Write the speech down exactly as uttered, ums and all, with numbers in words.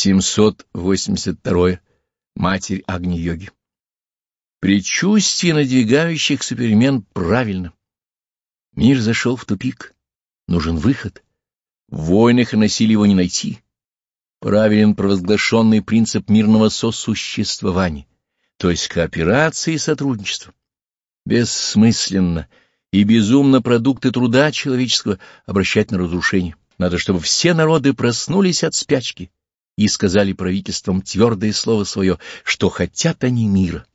семьсот восемьдесят второе. Матерь Агни-йоги. Предчувствие надвигающихся перемен правильно. Мир зашел в тупик. Нужен выход. В войнах и насилии его не найти. Правилен провозглашенный принцип мирного сосуществования, то есть кооперации и сотрудничества. Бессмысленно и безумно продукты труда человеческого обращать на разрушение. Надо, чтобы все народы проснулись от спячки и сказали правительствам твердое слово свое, что хотят они мира.